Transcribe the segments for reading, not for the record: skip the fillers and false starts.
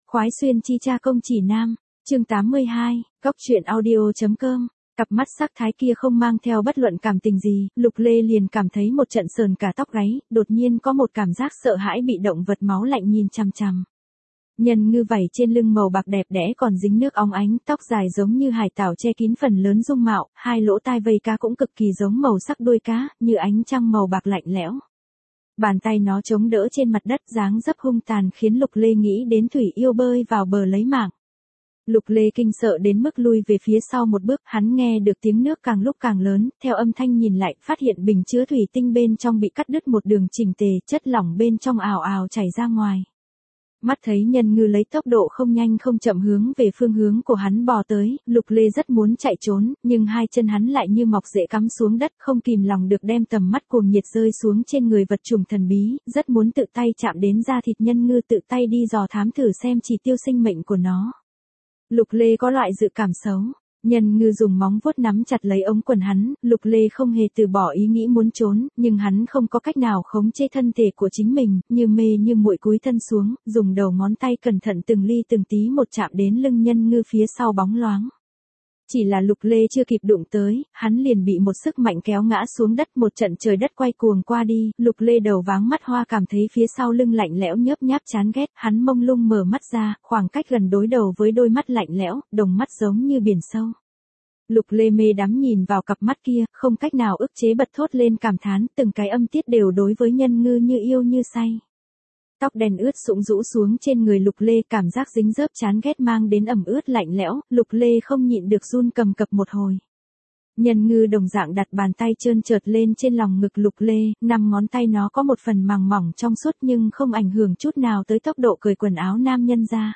Khoái xuyên chi cha công chỉ nam, chương 82, góc truyện audio.com. Cặp mắt sắc thái kia không mang theo bất luận cảm tình gì, Lục Lê liền cảm thấy một trận sờn cả tóc gáy, đột nhiên có một cảm giác sợ hãi bị động vật máu lạnh nhìn chằm chằm. Nhân ngư vảy trên lưng màu bạc đẹp đẽ còn dính nước óng ánh, tóc dài giống như hải tảo che kín phần lớn dung mạo, hai lỗ tai vây cá cũng cực kỳ giống màu sắc đuôi cá, như ánh trăng màu bạc lạnh lẽo. Bàn tay nó chống đỡ trên mặt đất dáng dấp hung tàn khiến Lục Lê nghĩ đến Thủy Yêu bơi vào bờ lấy mạng. Lục Lê kinh sợ đến mức lui về phía sau một bước, hắn nghe được tiếng nước càng lúc càng lớn, theo âm thanh nhìn lại, phát hiện bình chứa thủy tinh bên trong bị cắt đứt một đường chỉnh tề, chất lỏng bên trong ào ào chảy ra ngoài. Mắt thấy nhân ngư lấy tốc độ không nhanh không chậm hướng về phương hướng của hắn bò tới, Lục Lê rất muốn chạy trốn, nhưng hai chân hắn lại như mọc rễ cắm xuống đất, không kìm lòng được đem tầm mắt cuồng nhiệt rơi xuống trên người vật trùng thần bí, rất muốn tự tay chạm đến da thịt nhân ngư, tự tay đi dò thám thử xem chỉ tiêu sinh mệnh của nó. Lục Lê có loại dự cảm xấu. Nhân ngư dùng móng vuốt nắm chặt lấy ống quần hắn, Lục Lê không hề từ bỏ ý nghĩ muốn trốn, nhưng hắn không có cách nào khống chế thân thể của chính mình, như mê như muội cúi thân xuống, dùng đầu ngón tay cẩn thận từng ly từng tí một chạm đến lưng nhân ngư phía sau bóng loáng. Chỉ là Lục Lê chưa kịp đụng tới, hắn liền bị một sức mạnh kéo ngã xuống đất, một trận trời đất quay cuồng qua đi, Lục Lê đầu váng mắt hoa cảm thấy phía sau lưng lạnh lẽo nhớp nháp chán ghét, hắn mông lung mở mắt ra, khoảng cách gần đối đầu với đôi mắt lạnh lẽo, đồng mắt giống như biển sâu. Lục Lê mê đắm nhìn vào cặp mắt kia, không cách nào ức chế bật thốt lên cảm thán, từng cái âm tiết đều đối với nhân ngư như yêu như say. Tóc đen ướt sũng rũ xuống trên người Lục Lê, cảm giác dính dớp chán ghét mang đến ẩm ướt lạnh lẽo, Lục Lê không nhịn được run cầm cập một hồi. Nhân ngư đồng dạng đặt bàn tay trơn trượt lên trên lòng ngực Lục Lê, 5 ngón tay nó có một phần màng mỏng trong suốt nhưng không ảnh hưởng chút nào tới tốc độ cởi quần áo nam nhân ra.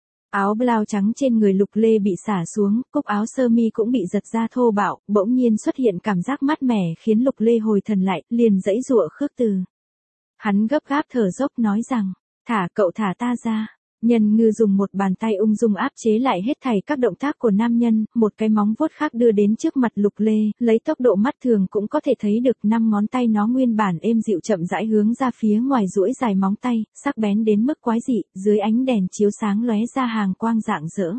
Áo blau trắng trên người Lục Lê bị xả xuống, cúc áo sơ mi cũng bị giật ra thô bạo, bỗng nhiên xuất hiện cảm giác mát mẻ khiến Lục Lê hồi thần lại, liền giãy giụa khước từ. Hắn gấp gáp thở dốc nói rằng, cậu thả ta ra. Nhân ngư dùng một bàn tay ung dung áp chế lại hết thảy các động tác của nam nhân, một cái móng vuốt khác đưa đến trước mặt Lục Lê, lấy tốc độ mắt thường cũng có thể thấy được 5 ngón tay nó nguyên bản êm dịu chậm rãi hướng ra phía ngoài duỗi dài móng tay, sắc bén đến mức quái dị, dưới ánh đèn chiếu sáng lóe ra hàng quang rạng rỡ.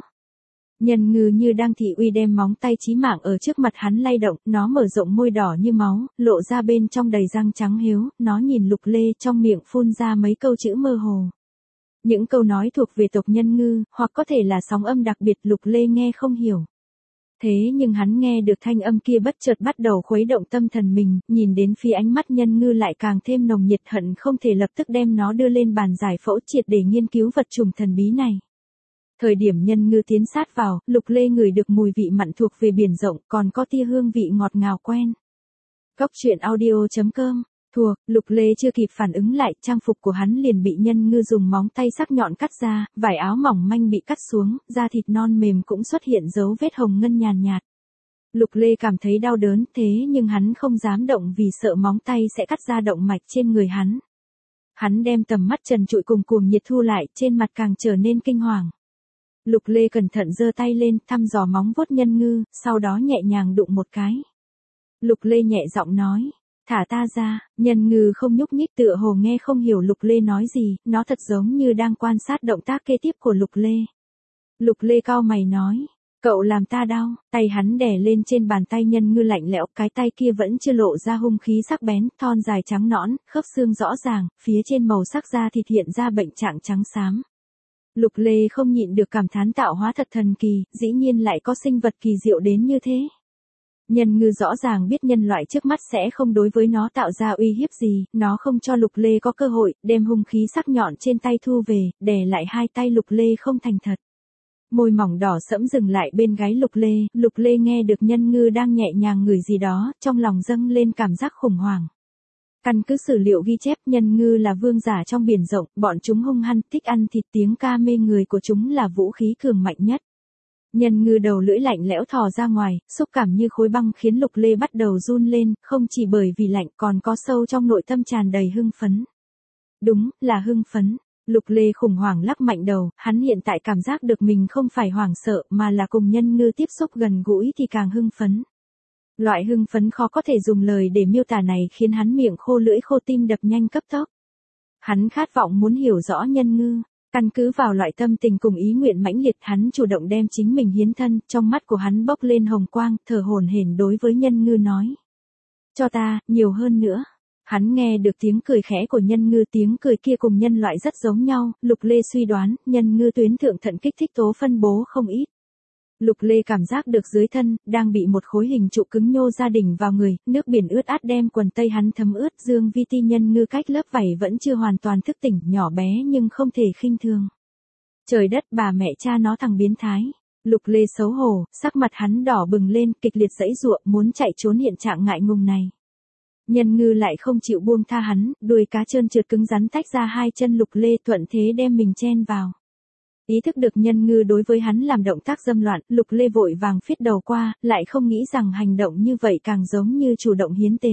Nhân ngư như đang thị uy đem móng tay chí mạng ở trước mặt hắn lay động, nó mở rộng môi đỏ như máu, lộ ra bên trong đầy răng trắng hiếu, nó nhìn Lục Lê trong miệng phun ra mấy câu chữ mơ hồ. Những câu nói thuộc về tộc nhân ngư, hoặc có thể là sóng âm đặc biệt Lục Lê nghe không hiểu. Thế nhưng hắn nghe được thanh âm kia bất chợt bắt đầu khuấy động tâm thần mình, nhìn đến phía ánh mắt nhân ngư lại càng thêm nồng nhiệt, hận không thể lập tức đem nó đưa lên bàn giải phẫu triệt để nghiên cứu vật trùng thần bí này. Thời điểm nhân ngư tiến sát vào, Lục Lê ngửi được mùi vị mặn thuộc về biển rộng, còn có tia hương vị ngọt ngào quen. Góc truyện audio.com. Lục Lê chưa kịp phản ứng lại, trang phục của hắn liền bị nhân ngư dùng móng tay sắc nhọn cắt ra, vải áo mỏng manh bị cắt xuống, da thịt non mềm cũng xuất hiện dấu vết hồng ngân nhàn nhạt. Lục Lê cảm thấy đau đớn, thế nhưng hắn không dám động vì sợ móng tay sẽ cắt ra động mạch trên người hắn. Hắn đem tầm mắt trần trụi cùng cuồng nhiệt thu lại, trên mặt càng trở nên kinh hoàng. Lục Lê cẩn thận giơ tay lên, thăm dò móng vuốt nhân ngư, sau đó nhẹ nhàng đụng một cái. Lục Lê nhẹ giọng nói, thả ta ra. Nhân ngư không nhúc nhích, tựa hồ nghe không hiểu Lục Lê nói gì, nó thật giống như đang quan sát động tác kế tiếp của Lục Lê. Lục Lê cau mày nói, cậu làm ta đau. Tay hắn đè lên trên bàn tay nhân ngư lạnh lẽo, cái tay kia vẫn chưa lộ ra hung khí sắc bén, thon dài trắng nõn, khớp xương rõ ràng, phía trên màu sắc da thịt hiện ra bệnh trạng trắng xám. Lục Lê không nhịn được cảm thán tạo hóa thật thần kỳ, dĩ nhiên lại có sinh vật kỳ diệu đến như thế. Nhân ngư rõ ràng biết nhân loại trước mắt sẽ không đối với nó tạo ra uy hiếp gì, nó không cho Lục Lê có cơ hội, đem hung khí sắc nhọn trên tay thu về, đè lại hai tay Lục Lê không thành thật. Môi mỏng đỏ sẫm dừng lại bên gáy Lục Lê nghe được nhân ngư đang nhẹ nhàng ngửi gì đó, trong lòng dâng lên cảm giác khủng hoảng. Căn cứ sử liệu ghi chép, nhân ngư là vương giả trong biển rộng, bọn chúng hung hăng, thích ăn thịt, tiếng ca mê người của chúng là vũ khí cường mạnh nhất. Nhân ngư đầu lưỡi lạnh lẽo thò ra ngoài, xúc cảm như khối băng khiến Lục Lê bắt đầu run lên, không chỉ bởi vì lạnh còn có sâu trong nội tâm tràn đầy hưng phấn. Đúng, là hưng phấn. Lục Lê khủng hoảng lắc mạnh đầu, hắn hiện tại cảm giác được mình không phải hoảng sợ mà là cùng nhân ngư tiếp xúc gần gũi thì càng hưng phấn. Loại hưng phấn khó có thể dùng lời để miêu tả này khiến hắn miệng khô lưỡi khô, tim đập nhanh cấp tốc. Hắn khát vọng muốn hiểu rõ nhân ngư. Căn cứ vào loại tâm tình cùng ý nguyện mãnh liệt, hắn chủ động đem chính mình hiến thân, trong mắt của hắn bốc lên hồng quang, thở hổn hển đối với Nhân Ngư nói. Cho ta, nhiều hơn nữa. Hắn nghe được tiếng cười khẽ của Nhân Ngư, tiếng cười kia cùng nhân loại rất giống nhau, Lục Lê suy đoán, Nhân Ngư tuyến thượng thận kích thích tố phân bố không ít. Lục Lê cảm giác được dưới thân, đang bị một khối hình trụ cứng nhô ra đỉnh vào người, nước biển ướt át đem quần tây hắn thấm ướt, Dương Vi Ti Nhân Ngư cách lớp vảy vẫn chưa hoàn toàn thức tỉnh, nhỏ bé nhưng không thể khinh thường. Trời đất, bà mẹ cha nó thằng biến thái. Lục Lê xấu hổ, sắc mặt hắn đỏ bừng lên, kịch liệt giãy giụa, muốn chạy trốn hiện trạng ngại ngùng này. Nhân Ngư lại không chịu buông tha hắn, đuôi cá trơn trượt cứng rắn tách ra hai chân Lục Lê, thuận thế đem mình chen vào. Ý thức được Nhân Ngư đối với hắn làm động tác dâm loạn, Lục Lê vội vàng phiết đầu qua, lại không nghĩ rằng hành động như vậy càng giống như chủ động hiến tế.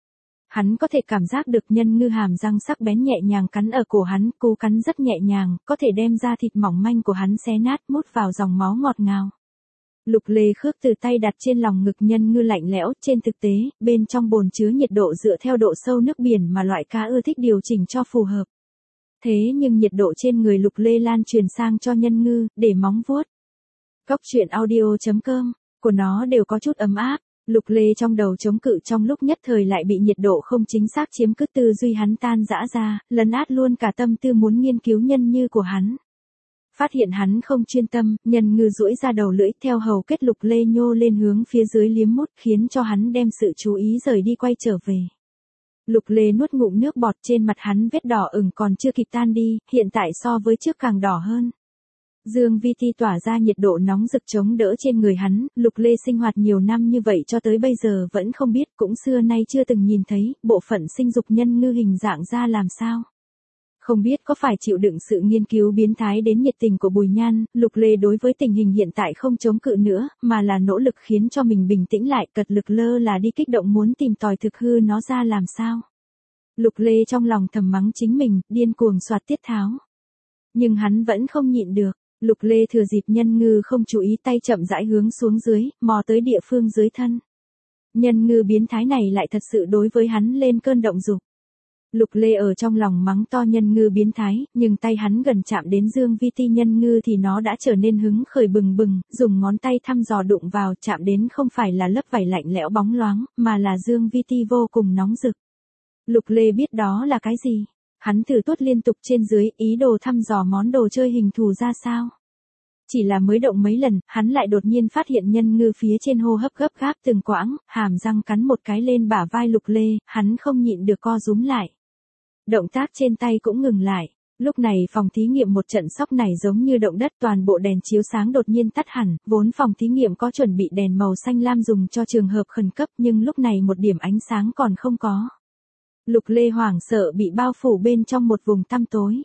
Hắn có thể cảm giác được Nhân Ngư hàm răng sắc bén nhẹ nhàng cắn ở cổ hắn, cú cắn rất nhẹ nhàng, có thể đem ra thịt mỏng manh của hắn xé nát, mút vào dòng máu ngọt ngào. Lục Lê khước từ tay đặt trên lòng ngực Nhân Ngư lạnh lẽo, trên thực tế, bên trong bồn chứa nhiệt độ dựa theo độ sâu nước biển mà loại cá ưa thích điều chỉnh cho phù hợp. Thế nhưng nhiệt độ trên người Lục Lê lan truyền sang cho Nhân Ngư, để móng vuốt. Góc truyện audio.com, của nó đều có chút ấm áp. Lục Lê trong đầu chống cự trong lúc nhất thời lại bị nhiệt độ không chính xác chiếm cứ, tư duy hắn tan rã ra, lấn át luôn cả tâm tư muốn nghiên cứu Nhân Ngư của hắn. Phát hiện hắn không chuyên tâm, Nhân Ngư duỗi ra đầu lưỡi theo hầu kết Lục Lê nhô lên hướng phía dưới liếm mút, khiến cho hắn đem sự chú ý rời đi quay trở về. Lục Lê nuốt ngụm nước bọt, trên mặt hắn vết đỏ ửng còn chưa kịp tan đi, hiện tại so với trước càng đỏ hơn. Dương Vi Ti tỏa ra nhiệt độ nóng rực chống đỡ trên người hắn, Lục Lê sinh hoạt nhiều năm như vậy cho tới bây giờ vẫn không biết, cũng xưa nay chưa từng nhìn thấy, bộ phận sinh dục Nhân Ngư hình dạng ra làm sao. Không biết có phải chịu đựng sự nghiên cứu biến thái đến nhiệt tình của Bùi Nhan, Lục Lê đối với tình hình hiện tại không chống cự nữa, mà là nỗ lực khiến cho mình bình tĩnh lại, cật lực lơ là đi kích động muốn tìm tòi thực hư nó ra làm sao. Lục Lê trong lòng thầm mắng chính mình, điên cuồng soạt tiết tháo. Nhưng hắn vẫn không nhịn được, Lục Lê thừa dịp Nhân Ngư không chú ý, tay chậm rãi hướng xuống dưới, mò tới địa phương dưới thân. Nhân Ngư biến thái này lại thật sự đối với hắn lên cơn động dục. Lục Lê ở trong lòng mắng to Nhân Ngư biến thái, nhưng tay hắn gần chạm đến Dương Vi Ti Nhân Ngư thì nó đã trở nên hứng khởi bừng bừng, dùng ngón tay thăm dò đụng vào, chạm đến không phải là lớp vảy lạnh lẽo bóng loáng, mà là Dương Vi Ti vô cùng nóng rực. Lục Lê biết đó là cái gì. Hắn thử tuốt liên tục trên dưới, ý đồ thăm dò món đồ chơi hình thù ra sao. Chỉ là mới động mấy lần, hắn lại đột nhiên phát hiện Nhân Ngư phía trên hô hấp gấp gáp từng quãng, hàm răng cắn một cái lên bả vai Lục Lê, hắn không nhịn được co rúm lại. Động tác trên tay cũng ngừng lại. Lúc này phòng thí nghiệm một trận sốc này giống như động đất, toàn bộ đèn chiếu sáng đột nhiên tắt hẳn, vốn phòng thí nghiệm có chuẩn bị đèn màu xanh lam dùng cho trường hợp khẩn cấp nhưng lúc này một điểm ánh sáng còn không có. Lục Lê hoảng sợ bị bao phủ bên trong một vùng tăm tối.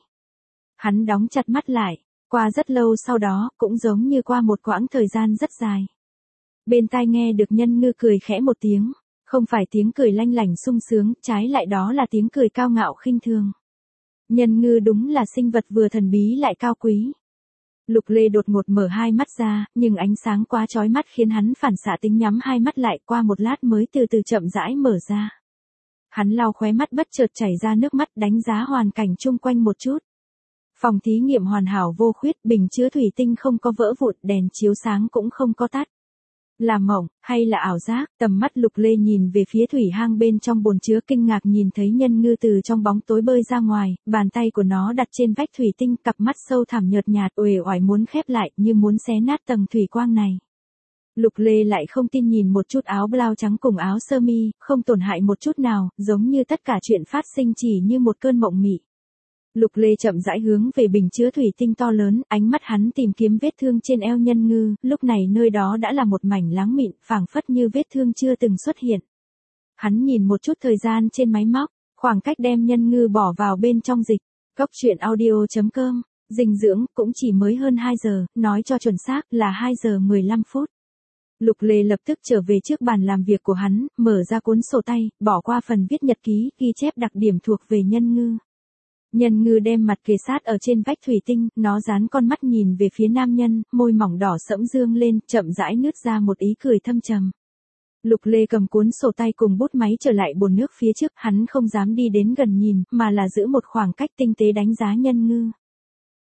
Hắn đóng chặt mắt lại, qua rất lâu sau đó, cũng giống như qua một quãng thời gian rất dài. Bên tai nghe được Nhân Ngư cười khẽ một tiếng, không phải tiếng cười lanh lảnh sung sướng, trái lại đó là tiếng cười cao ngạo khinh thường. Nhân Ngư đúng là sinh vật vừa thần bí lại cao quý. Lục Lê đột ngột mở hai mắt ra, nhưng ánh sáng quá chói mắt khiến hắn phản xạ tính nhắm hai mắt lại, qua một lát mới từ từ chậm rãi mở ra. Hắn lau khóe mắt bất chợt chảy ra nước mắt, đánh giá hoàn cảnh chung quanh một chút. Phòng thí nghiệm hoàn hảo vô khuyết, bình chứa thủy tinh không có vỡ vụn, đèn chiếu sáng cũng không có tắt. Là mộng, hay là ảo giác, tầm mắt Lục Lê nhìn về phía thủy hang bên trong bồn chứa, kinh ngạc nhìn thấy Nhân Ngư từ trong bóng tối bơi ra ngoài, bàn tay của nó đặt trên vách thủy tinh, cặp mắt sâu thẳm nhợt nhạt, uể oải muốn khép lại, như muốn xé nát tầng thủy quang này. Lục Lê lại không tin nhìn một chút áo blau trắng cùng áo sơ mi, không tổn hại một chút nào, giống như tất cả chuyện phát sinh chỉ như một cơn mộng mị. Lục Lê chậm rãi hướng về bình chứa thủy tinh to lớn, ánh mắt hắn tìm kiếm vết thương trên eo Nhân Ngư, lúc này nơi đó đã là một mảnh láng mịn, phảng phất như vết thương chưa từng xuất hiện. Hắn nhìn một chút thời gian trên máy móc, khoảng cách đem Nhân Ngư bỏ vào bên trong dịch. Góc truyện audio.com, dinh dưỡng cũng chỉ mới hơn 2 giờ, nói cho chuẩn xác là 2 giờ 15 phút. Lục Lê lập tức trở về trước bàn làm việc của hắn, mở ra cuốn sổ tay, bỏ qua phần viết nhật ký, ghi chép đặc điểm thuộc về Nhân Ngư. Nhân Ngư đem mặt kề sát ở trên vách thủy tinh, nó dán con mắt nhìn về phía nam nhân, môi mỏng đỏ sẫm dương lên, chậm rãi nứt ra một ý cười thâm trầm. Lục Lê cầm cuốn sổ tay cùng bút máy trở lại bồn nước phía trước, hắn không dám đi đến gần nhìn, mà là giữ một khoảng cách tinh tế đánh giá Nhân Ngư.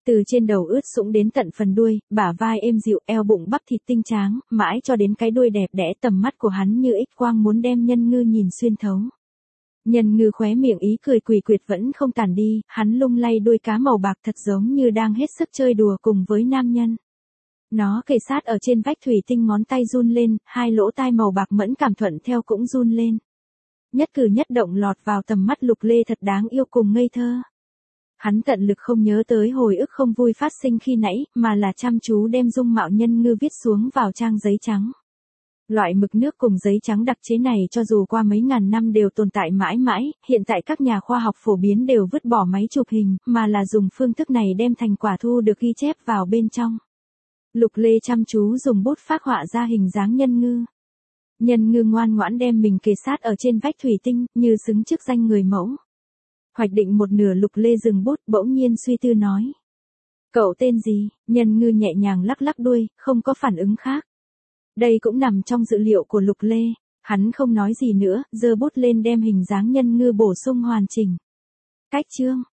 Từ trên đầu ướt sũng đến tận phần đuôi, bả vai êm dịu, eo bụng bắp thịt tinh tráng, mãi cho đến cái đuôi đẹp đẽ, tầm mắt của hắn như ích quang muốn đem Nhân Ngư nhìn xuyên thấu. Nhân Ngư khóe miệng ý cười quỷ quyệt vẫn không tản đi, hắn lung lay đuôi cá màu bạc thật giống như đang hết sức chơi đùa cùng với nam nhân. Nó kề sát ở trên vách thủy tinh, ngón tay run lên, hai lỗ tai màu bạc mẫn cảm thuận theo cũng run lên. Nhất cử nhất động lọt vào tầm mắt Lục Lê thật đáng yêu cùng ngây thơ. Hắn tận lực không nhớ tới hồi ức không vui phát sinh khi nãy, mà là chăm chú đem dung mạo Nhân Ngư viết xuống vào trang giấy trắng. Loại mực nước cùng giấy trắng đặc chế này cho dù qua mấy ngàn năm đều tồn tại mãi mãi, hiện tại các nhà khoa học phổ biến đều vứt bỏ máy chụp hình, mà là dùng phương thức này đem thành quả thu được ghi chép vào bên trong. Lục Lê chăm chú dùng bút phác họa ra hình dáng Nhân Ngư. Nhân Ngư ngoan ngoãn đem mình kề sát ở trên vách thủy tinh, như xứng chức danh người mẫu. Hoạch định một nửa, Lục Lê dừng bút, bỗng nhiên suy tư nói. Cậu tên gì? Nhân Ngư nhẹ nhàng lắc lắc đuôi, không có phản ứng khác. Đây cũng nằm trong dự liệu của Lục Lê. Hắn không nói gì nữa, giơ bút lên đem hình dáng Nhân Ngư bổ sung hoàn chỉnh. Cách chương.